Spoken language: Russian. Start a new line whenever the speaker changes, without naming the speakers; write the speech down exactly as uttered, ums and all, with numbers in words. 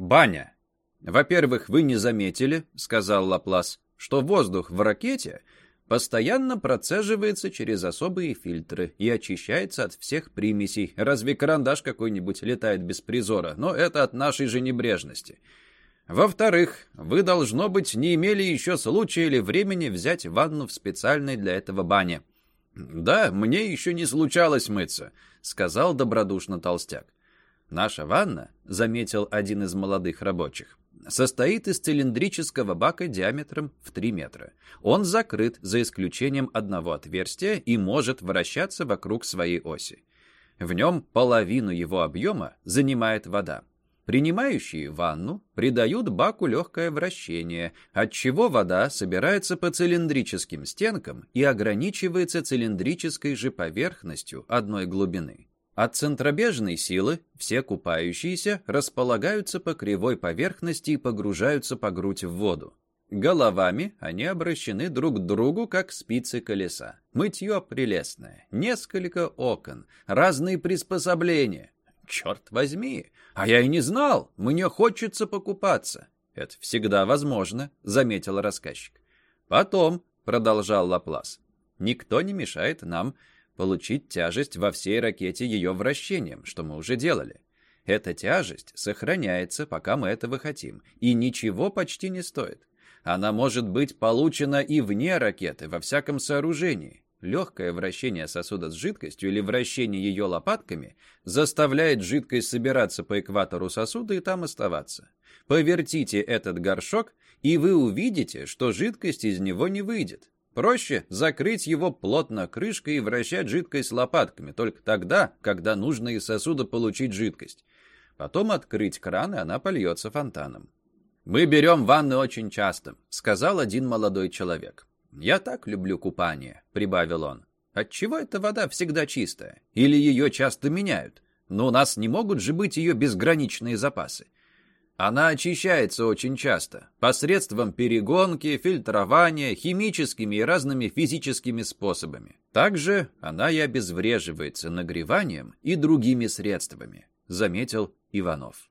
Баня. Во-первых, вы не заметили, сказал Лаплас, что воздух в ракете постоянно процеживается через особые фильтры и очищается от всех примесей. Разве карандаш какой-нибудь летает без призора? Но это от нашей же небрежности. Во-вторых, вы, должно быть, не имели еще случая или времени взять ванну в специальной для этого бане. «Да, мне еще не случалось мыться», — сказал добродушно толстяк. «Наша ванна», — заметил один из молодых рабочих, состоит из цилиндрического бака диаметром в три метра. Он закрыт, за исключением одного отверстия, и может вращаться вокруг своей оси. В нем половину его объема занимает вода. Принимающие ванну придают баку легкое вращение, отчего вода собирается по цилиндрическим стенкам и ограничивается цилиндрической же поверхностью одной глубины. От центробежной силы все купающиеся располагаются по кривой поверхности и погружаются по грудь в воду. Головами они обращены друг к другу, как спицы колеса. Мытье прелестное, несколько окон, разные приспособления. Черт возьми, а я и не знал, мне хочется покупаться. Это всегда возможно, заметил рассказчик. Потом, продолжал Лаплас, никто не мешает нам получить тяжесть во всей ракете ее вращением, что мы уже делали. Эта тяжесть сохраняется, пока мы этого хотим, и ничего почти не стоит. Она может быть получена и вне ракеты, во всяком сооружении. Легкое вращение сосуда с жидкостью или вращение ее лопатками заставляет жидкость собираться по экватору сосуда и там оставаться. Повертите этот горшок, и вы увидите, что жидкость из него не выйдет. Проще закрыть его плотно крышкой и вращать жидкость лопатками, только тогда, когда нужно из сосуда получить жидкость. Потом открыть кран, и она польется фонтаном. «Мы берем ванны очень часто», — сказал один молодой человек. «Я так люблю купание», — прибавил он. «Отчего эта вода всегда чистая? Или ее часто меняют? Но у нас не могут же быть ее безграничные запасы. Она очищается очень часто, посредством перегонки, фильтрования, химическими и разными физическими способами. Также она и обезвреживается нагреванием и другими средствами», — заметил Иванов.